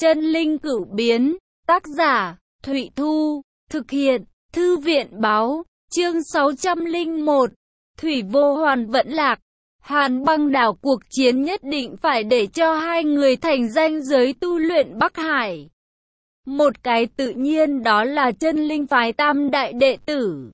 Chân linh cửu biến, tác giả, Thụy Thu, thực hiện, Thư viện báo, chương 601, Thủy vô hoàn vẫn lạc. Hàn Băng Đảo cuộc chiến nhất định phải để cho hai người thành danh giới tu luyện Bắc Hải. Một cái tự nhiên đó là chân linh phái tam đại đệ tử.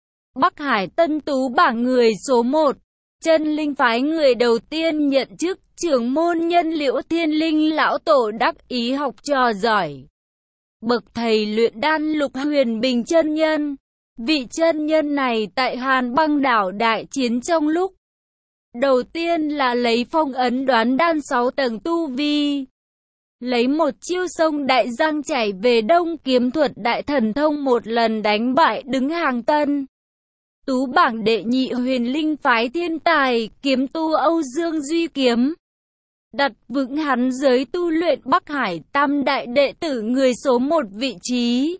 Bắc Hải Tân Tú bảng người số 1, chân linh phái người đầu tiên nhận chức trưởng môn nhân Liễu Thiên Linh lão tổ đắc ý học trò giỏi. Bậc thầy luyện đan Lục Huyền Bình chân nhân. Vị chân nhân này tại Hàn Băng Đảo đại chiến trong lúc đầu tiên là lấy phong ấn đoán đan 6 tầng tu vi. Lấy một chiêu sông đại giang chảy về đông kiếm thuật đại thần thông một lần đánh bại đứng hàng Tân Tú bảng đệ nhị huyền linh phái thiên tài kiếm tu Âu Dương Duy Kiếm. Đặt vững hắn giới tu luyện Bắc Hải tam đại đệ tử người số 1 vị trí.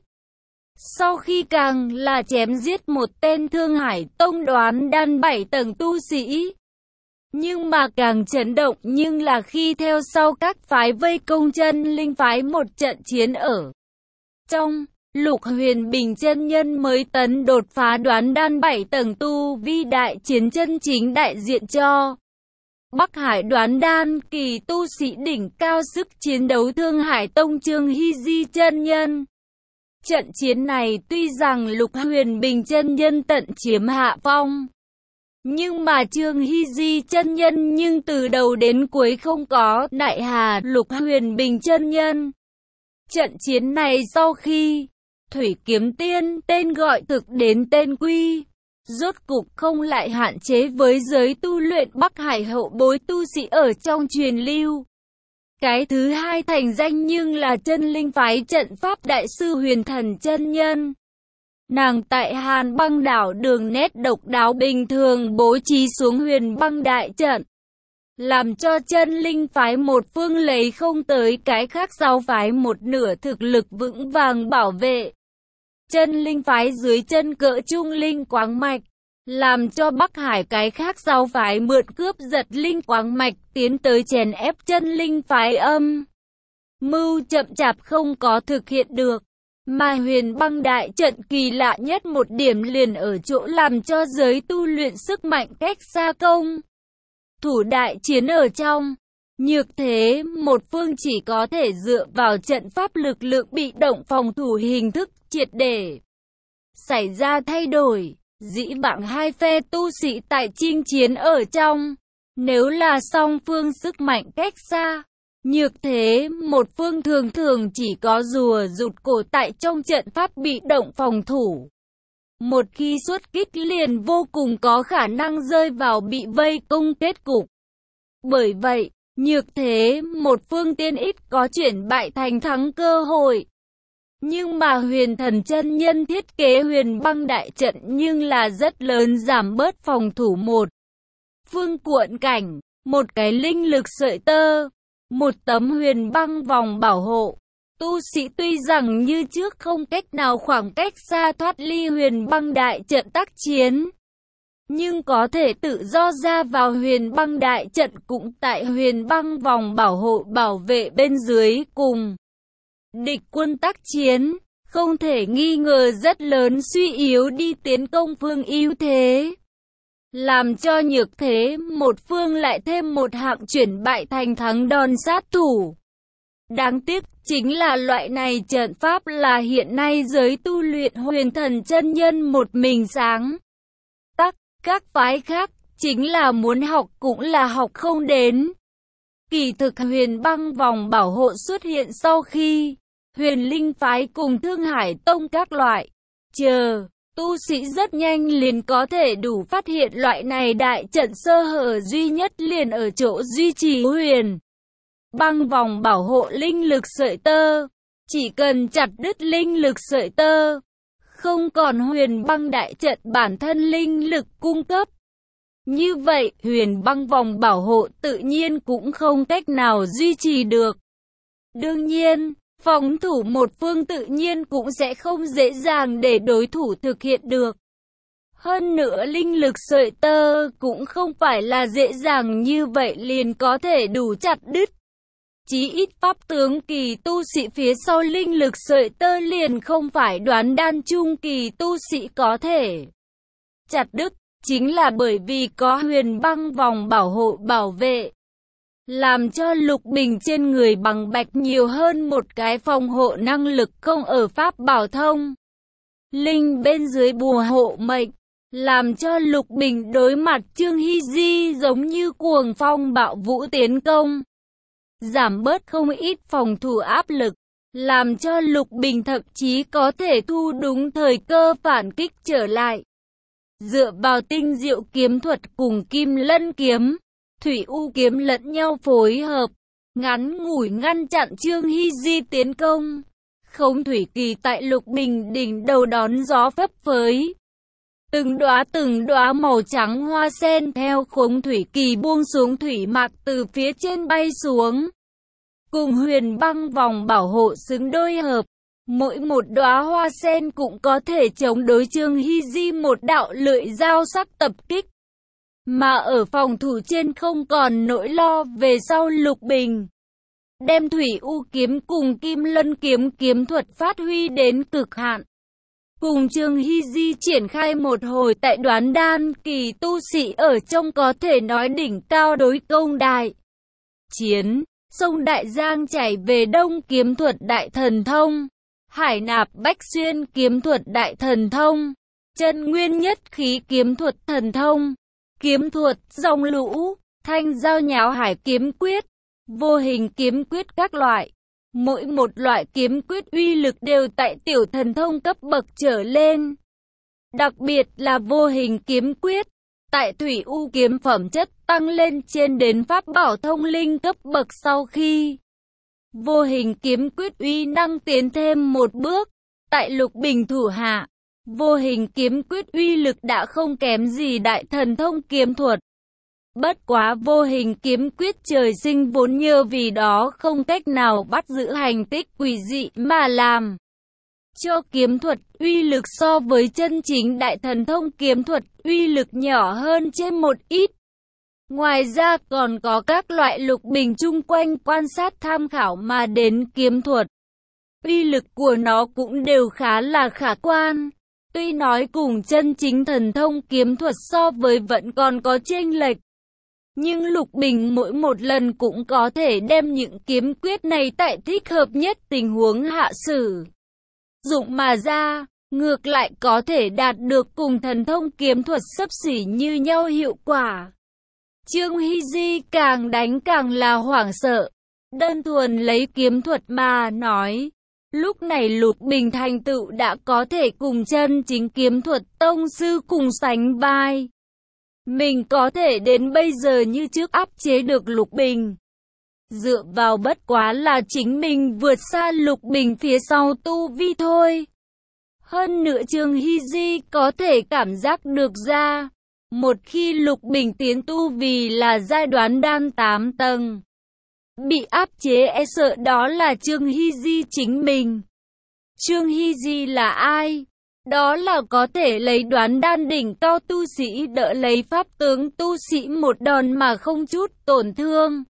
Sau khi càng là chém giết một tên Thương Hải Tông đoán đan 7 tầng tu sĩ. Nhưng mà càng chấn động nhưng là khi theo sau các phái vây công chân linh phái một trận chiến ở trong, Lục Huyền Bình chân nhân mới tấn đột phá đoán đan 7 tầng tu vi đại chiến chân chính đại diện cho Bắc Hải đoán đan kỳ tu sĩ đỉnh cao sức chiến đấu Thương Hải Tông Trương Hy Di chân nhân. Trận chiến này tuy rằng Lục Huyền Bình chân nhân tận chiếm hạ phong, nhưng mà Trương Hy Di chân nhân nhưng từ đầu đến cuối không có đại hà Lục Huyền Bình chân nhân. Trận chiến này sau khi Thủy Kiếm Tiên tên gọi thực đến tên quy, rốt cục không lại hạn chế với giới tu luyện Bắc Hải hậu bối tu sĩ ở trong truyền lưu. Cái thứ hai thành danh nhưng là chân linh phái trận pháp đại sư Huyền Thần chân nhân. Nàng tại Hàn Băng Đảo đường nét độc đáo bình thường bố trí xuống huyền băng đại trận, làm cho chân linh phái một phương lấy không tới cái khác giáo phái một nửa thực lực vững vàng bảo vệ. Chân linh phái dưới chân cỡ trung linh quáng mạch, làm cho Bắc Hải cái khác giáo phái mượn cướp giật linh quáng mạch tiến tới chèn ép chân linh phái âm. Mưu chậm chạp không có thực hiện được. Mà huyền băng đại trận kỳ lạ nhất một điểm liền ở chỗ làm cho giới tu luyện sức mạnh cách xa công thủ đại chiến ở trong. Nhược thế, một phương chỉ có thể dựa vào trận pháp lực lượng bị động phòng thủ hình thức triệt để xảy ra thay đổi. Dĩ vãng hai phe tu sĩ tại chinh chiến ở trong, nếu là song phương sức mạnh cách xa, nhược thế, một phương thường thường chỉ có rùa rụt cổ tại trong trận pháp bị động phòng thủ. Một khi xuất kích liền vô cùng có khả năng rơi vào bị vây công kết cục. Bởi vậy, nhược thế, một phương tiên ít có chuyển bại thành thắng cơ hội. Nhưng mà Huyền Thần chân nhân thiết kế huyền băng đại trận nhưng là rất lớn giảm bớt phòng thủ một phương cuộn cảnh, một cái linh lực sợi tơ, một tấm huyền băng vòng bảo hộ. Tu sĩ tuy rằng như trước không cách nào khoảng cách xa thoát ly huyền băng đại trận tác chiến, nhưng có thể tự do ra vào huyền băng đại trận cũng tại huyền băng vòng bảo hộ bảo vệ bên dưới cùng địch quân tác chiến, không thể nghi ngờ rất lớn suy yếu đi tiến công phương ưu thế. Làm cho nhược thế, một phương lại thêm một hạng chuyển bại thành thắng đòn sát thủ. Đáng tiếc chính là loại này trận pháp là hiện nay giới tu luyện Huyền Thần chân nhân một mình sáng tác, các phái khác chính là muốn học cũng là học không đến. Kỳ thực huyền băng vòng bảo hộ xuất hiện sau khi huyền linh phái cùng Thương Hải Tông các loại tu sĩ rất nhanh liền có thể đủ phát hiện loại này đại trận sơ hở duy nhất liền ở chỗ duy trì huyền băng vòng bảo hộ linh lực sợi tơ. Chỉ cần chặt đứt linh lực sợi tơ, không còn huyền băng đại trận bản thân linh lực cung cấp. Như vậy, huyền băng vòng bảo hộ tự nhiên cũng không cách nào duy trì được. Đương nhiên, phòng thủ một phương tự nhiên cũng sẽ không dễ dàng để đối thủ thực hiện được. Hơn nữa linh lực sợi tơ cũng không phải là dễ dàng như vậy liền có thể đủ chặt đứt. Chí ít pháp tướng kỳ tu sĩ phía sau linh lực sợi tơ liền không phải đoán đan trung kỳ tu sĩ có thể chặt đứt, chính là bởi vì có huyền băng vòng bảo hộ bảo vệ, làm cho Lục Bình trên người bằng bạch nhiều hơn một cái phòng hộ năng lực không ở pháp bảo thông linh bên dưới bùa hộ mệnh, làm cho Lục Bình đối mặt Trương Hy Di giống như cuồng phong bạo vũ tiến công, giảm bớt không ít phòng thủ áp lực, làm cho Lục Bình thậm chí có thể thu đúng thời cơ phản kích trở lại. Dựa vào tinh diệu kiếm thuật cùng Kim Lân kiếm, Thủy U kiếm lẫn nhau phối hợp, ngắn ngủi ngăn chặn Trương Hy Di tiến công. Khống thủy kỳ tại Lục Bình đỉnh đầu đón gió phấp phới. Từng đóa màu trắng hoa sen theo khống thủy kỳ buông xuống thủy mạc từ phía trên bay xuống. Cùng huyền băng vòng bảo hộ xứng đôi hợp. Mỗi một đóa hoa sen cũng có thể chống đối Trương Hy Di một đạo lưỡi dao sắc tập kích. Mà ở phòng thủ trên không còn nỗi lo về sau Lục Bình. Đem Thủy U kiếm cùng Kim Lân kiếm kiếm thuật phát huy đến cực hạn. Cùng Trương Hy Di triển khai một hồi tại đoán đan kỳ tu sĩ ở trong có thể nói đỉnh cao đối công đại chiến. Sông Đại Giang chảy về đông kiếm thuật đại thần thông. Hải nạp bách xuyên kiếm thuật đại thần thông. Chân nguyên nhất khí kiếm thuật thần thông. Kiếm thuật dòng lũ, thanh giao nháo hải kiếm quyết, vô hình kiếm quyết các loại. Mỗi một loại kiếm quyết uy lực đều tại tiểu thần thông cấp bậc trở lên. Đặc biệt là vô hình kiếm quyết, tại Thủy U kiếm phẩm chất tăng lên trên đến pháp bảo thông linh cấp bậc sau khi. Vô hình kiếm quyết uy năng tiến thêm một bước, tại Lục Bình thủ hạ. Vô hình kiếm quyết uy lực đã không kém gì đại thần thông kiếm thuật. Bất quá vô hình kiếm quyết trời sinh vốn nhờ vì đó không cách nào bắt giữ hành tích quỷ dị mà làm cho kiếm thuật uy lực so với chân chính đại thần thông kiếm thuật uy lực nhỏ hơn trên một ít. Ngoài ra còn có các loại Lục Bình chung quanh quan sát tham khảo mà đến kiếm thuật. Uy lực của nó cũng đều khá là khả quan. Tuy nói cùng chân chính thần thông kiếm thuật so với vẫn còn có chênh lệch. Nhưng Lục Bình mỗi một lần cũng có thể đem những kiếm quyết này tại thích hợp nhất tình huống hạ sử dụng mà ra, ngược lại có thể đạt được cùng thần thông kiếm thuật xấp xỉ như nhau hiệu quả. Trương Hy Di càng đánh càng là hoảng sợ, đơn thuần lấy kiếm thuật mà nói. Lúc này Lục Bình thành tựu đã có thể cùng chân chính kiếm thuật tông sư cùng sánh vai. Mình có thể đến bây giờ như trước áp chế được Lục Bình. Dựa vào bất quá là chính mình vượt xa Lục Bình phía sau tu vi thôi. Hơn nữa Trương Hy Di có thể cảm giác được ra. Một khi Lục Bình tiến tu vì là giai đoạn đan 8 tầng. Bị áp chế e sợ đó là Trương Hy Di chính mình. Trương Hy Di là ai? Đó là có thể lấy đoán đan đỉnh cao tu sĩ đỡ lấy pháp tướng tu sĩ một đòn mà không chút tổn thương.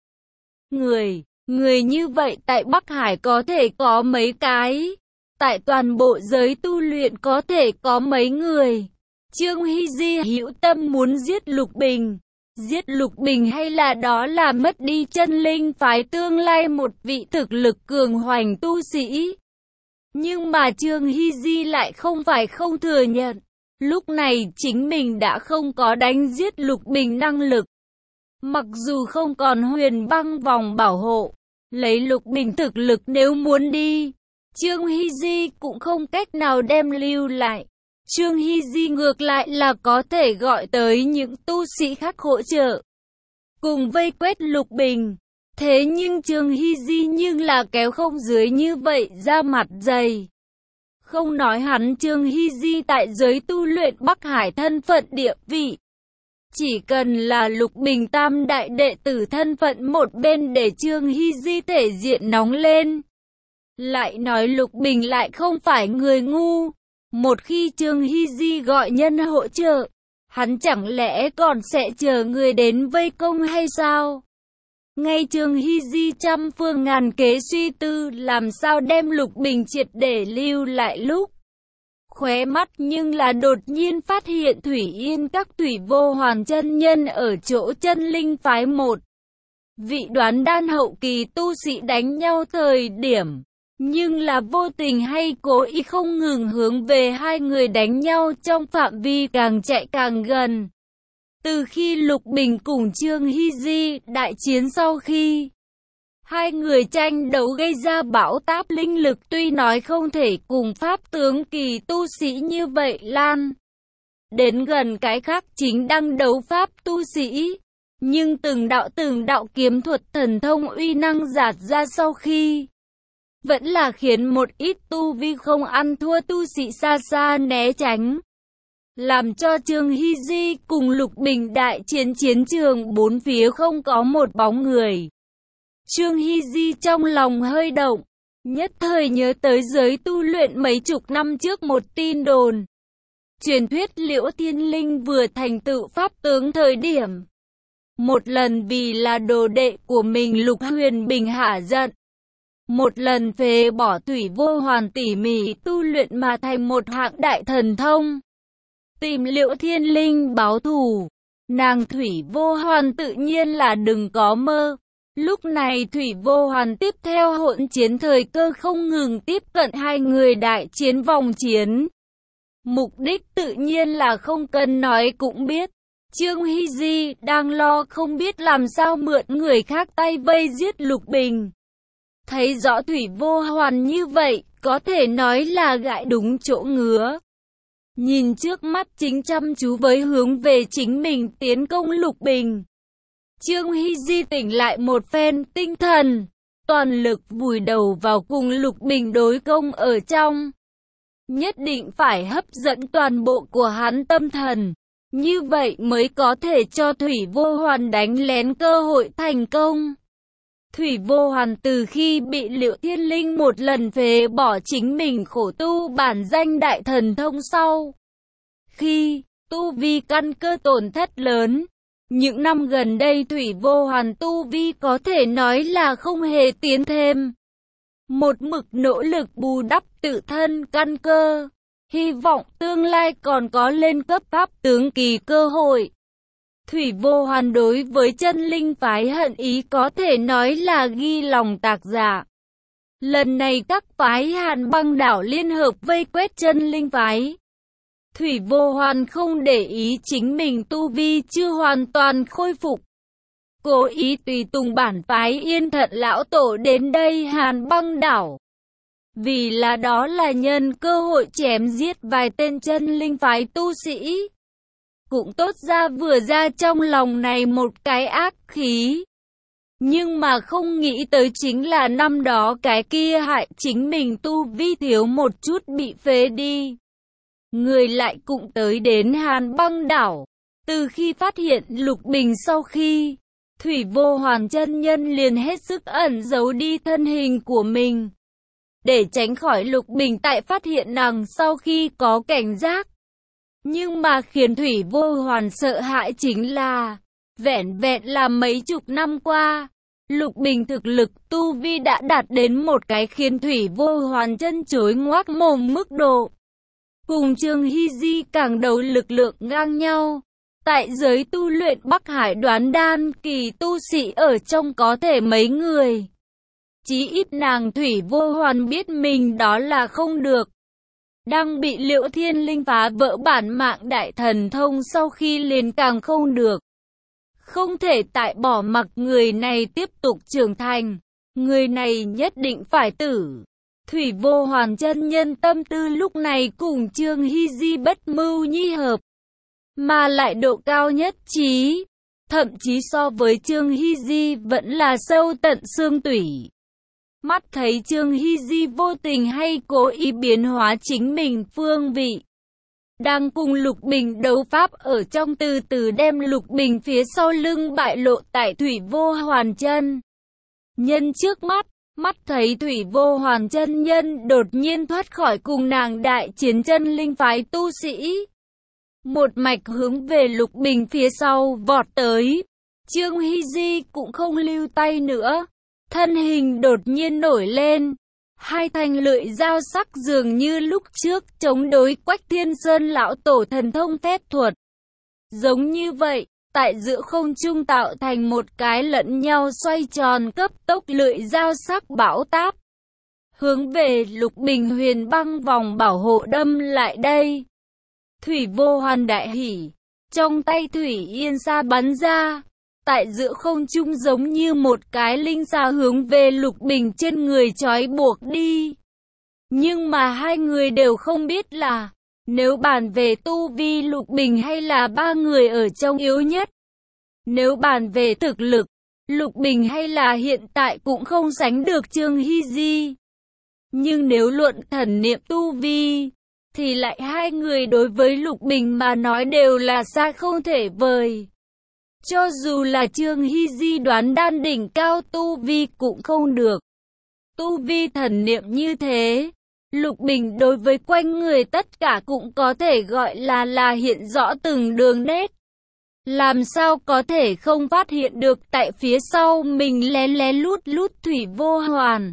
Người như vậy tại Bắc Hải có thể có mấy cái? Tại toàn bộ giới tu luyện có thể có mấy người? Trương Hy Di hữu tâm muốn giết Lục Bình. Giết Lục Bình hay là đó là mất đi chân linh phái tương lai một vị thực lực cường hoành tu sĩ. Nhưng mà Trương Hy Di lại không phải không thừa nhận. Lúc này chính mình đã không có đánh giết Lục Bình năng lực. Mặc dù không còn huyền băng vòng bảo hộ, lấy Lục Bình thực lực nếu muốn đi, Trương Hy Di cũng không cách nào đem lưu lại. Trương Hy Di ngược lại là có thể gọi tới những tu sĩ khác hỗ trợ, cùng vây quét Lục Bình. Thế nhưng Trương Hy Di nhưng là kéo không dưới như vậy ra mặt dày. Không nói hắn Trương Hy Di tại giới tu luyện Bắc Hải thân phận địa vị. Chỉ cần là Lục Bình tam đại đệ tử thân phận một bên để Trương Hy Di thể diện nóng lên. Lại nói Lục Bình lại không phải người ngu. Một khi Trương Hy Di gọi nhân hỗ trợ, hắn chẳng lẽ còn sẽ chờ người đến vây công hay sao? Ngay Trương Hy Di trăm phương ngàn kế suy tư làm sao đem Lục Bình triệt để lưu lại lúc khóe mắt, nhưng là đột nhiên phát hiện Thủy Yên các Thủy Vô Hoàn chân nhân ở chỗ Chân Linh phái một vị đoán đan hậu kỳ tu sĩ đánh nhau thời điểm, nhưng là vô tình hay cố ý không ngừng hướng về hai người đánh nhau trong phạm vi càng chạy càng gần. Từ khi Lục Bình cùng Trương Hy Di đại chiến sau khi hai người tranh đấu gây ra bão táp linh lực, tuy nói không thể cùng pháp tướng kỳ tu sĩ như vậy lan đến gần cái khác chính đang đấu pháp tu sĩ, nhưng từng đạo kiếm thuật thần thông uy năng dạt ra sau khi vẫn là khiến một ít tu vi không ăn thua tu sĩ xa xa né tránh, làm cho Trương Hy Di cùng Lục Bình đại chiến chiến trường bốn phía không có một bóng người. Trương Hy Di trong lòng hơi động, nhất thời nhớ tới giới tu luyện mấy chục năm trước một tin đồn. Truyền thuyết Liễu Thiên Linh vừa thành tựu pháp tướng thời điểm, một lần vì là đồ đệ của mình Lục Huyền Bình hạ giận, một lần phế bỏ Thủy Vô Hoàn tỉ mỉ tu luyện mà thành một hạng đại thần thông, tìm Liễu Thiên Linh báo thù. Nàng Thủy Vô Hoàn tự nhiên là đừng có mơ. Lúc này Thủy Vô Hoàn tiếp theo hỗn chiến thời cơ không ngừng tiếp cận hai người đại chiến vòng chiến. Mục đích tự nhiên là không cần nói cũng biết. Trương Hy Di đang lo không biết làm sao mượn người khác tay vây giết Lục Bình. Thấy rõ Thủy Vô Hoàn như vậy, có thể nói là gãi đúng chỗ ngứa. Nhìn trước mắt chính chăm chú với hướng về chính mình tiến công Lục Bình. Trương Hy Di tỉnh lại một phen tinh thần, toàn lực vùi đầu vào cùng Lục Bình đối công ở trong. Nhất định phải hấp dẫn toàn bộ của hắn tâm thần, như vậy mới có thể cho Thủy Vô Hoàn đánh lén cơ hội thành công. Thủy Vô Hoàn từ khi bị Liễu Thiên Linh một lần phế bỏ chính mình khổ tu bản danh đại thần thông sau, khi tu vi căn cơ tổn thất lớn, những năm gần đây Thủy Vô Hoàn tu vi có thể nói là không hề tiến thêm. Một mực nỗ lực bù đắp tự thân căn cơ, hy vọng tương lai còn có lên cấp pháp tướng kỳ cơ hội. Thủy Vô Hoàn đối với Chân Linh phái hận ý có thể nói là ghi lòng tạc dạ. Lần này các phái Hàn Băng đảo liên hợp vây quét Chân Linh phái. Thủy Vô Hoàn không để ý chính mình tu vi chưa hoàn toàn khôi phục, cố ý tùy tùng bản phái Yên Thận lão tổ đến đây Hàn Băng đảo. Vì là đó là nhân cơ hội chém giết vài tên Chân Linh phái tu sĩ. Cũng tốt ra vừa ra trong lòng này một cái ác khí. Nhưng mà không nghĩ tới chính là năm đó cái kia hại chính mình tu vi thiếu một chút bị phế đi. Người lại cũng tới đến Hàn Băng đảo. Từ khi phát hiện Lục Bình sau khi, Thủy Vô Hoàn chân nhân liền hết sức ẩn giấu đi thân hình của mình, để tránh khỏi Lục Bình tại phát hiện nàng sau khi có cảnh giác. Nhưng mà khiến Thủy Vô Hoàn sợ hãi chính là, vẻn vẹn là mấy chục năm qua, Lục Bình thực lực tu vi đã đạt đến một cái khiến Thủy Vô Hoàn chân chối ngoác mồm mức độ. Cùng Trương Hy Di càng đấu lực lượng ngang nhau. Tại giới tu luyện Bắc Hải đoán đan kỳ tu sĩ ở trong có thể mấy người. Chí ít nàng Thủy Vô Hoàn biết mình đó là không được. Đang bị Liễu Thiên Linh phá vỡ bản mạng đại thần thông sau khi liền càng không được. Không thể tại bỏ mặc người này tiếp tục trưởng thành. Người này nhất định phải tử. Thủy Vô Hoàn chân nhân tâm tư lúc này cùng Trương Hy Di bất mưu nhi hợp, mà lại độ cao nhất trí, thậm chí so với Trương Hy Di vẫn là sâu tận xương tủy. Mắt thấy Trương Hy Di vô tình hay cố ý biến hóa chính mình phương vị, đang cùng Lục Bình đấu pháp ở trong từ từ đem Lục Bình phía sau lưng bại lộ tại Thủy Vô Hoàn chân nhân trước mắt. Mắt thấy Thủy Vô Hoàn chân nhân đột nhiên thoát khỏi cùng nàng đại chiến Chân Linh phái tu sĩ, một mạch hướng về Lục Bình phía sau vọt tới. Trương Hy Di cũng không lưu tay nữa, thân hình đột nhiên nổi lên. Hai thanh lưỡi dao sắc dường như lúc trước chống đối Quách Thiên Sơn lão tổ thần thông phép thuật. Giống như vậy, tại giữa không trung tạo thành một cái lẫn nhau xoay tròn cấp tốc lưỡi dao sắc bão táp. Hướng về Lục Bình huyền băng vòng bảo hộ đâm lại đây. Thủy Vô Hoàn đại hỉ, trong tay Thủy Yên Sa bắn ra. Tại giữa không trung giống như một cái linh xà hướng về Lục Bình trên người trói buộc đi. Nhưng mà hai người đều không biết là, nếu bàn về tu vi Lục Bình hay là ba người ở trong yếu nhất. Nếu bàn về thực lực, Lục Bình hay là hiện tại cũng không sánh được Trương Hy Di. Nhưng nếu luận thần niệm tu vi, thì lại hai người đối với Lục Bình mà nói đều là xa không thể vời. Cho dù là Trương Hy Di đoán đan đỉnh cao tu vi cũng không được. Tu vi thần niệm như thế, Lục Bình đối với quanh người tất cả cũng có thể gọi là hiện rõ từng đường nét. Làm sao có thể không phát hiện được tại phía sau mình lén lén lút lút Thủy Vô Hoàn.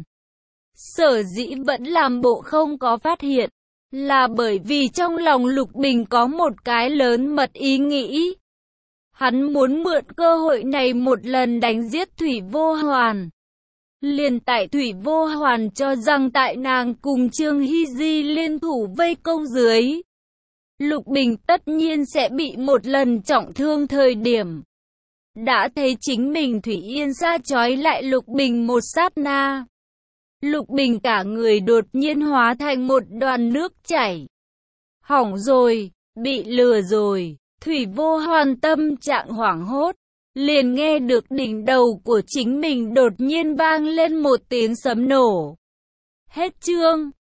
Sở dĩ vẫn làm bộ không có phát hiện, là bởi vì trong lòng Lục Bình có một cái lớn mật ý nghĩ. Hắn muốn mượn cơ hội này một lần đánh giết Thủy Vô Hoàn. Liền tại Thủy Vô Hoàn cho rằng tại nàng cùng Trương Hy Di liên thủ vây công dưới, Lục Bình tất nhiên sẽ bị một lần trọng thương thời điểm. Đã thấy chính mình Thủy Yên Sa trói lại Lục Bình một sát na. Lục Bình cả người đột nhiên hóa thành một đoàn nước chảy. Hỏng rồi, bị lừa rồi. Thủy Vô Hoàn tâm trạng hoảng hốt, liền nghe được đỉnh đầu của chính mình đột nhiên vang lên một tiếng sấm nổ. Hết chương.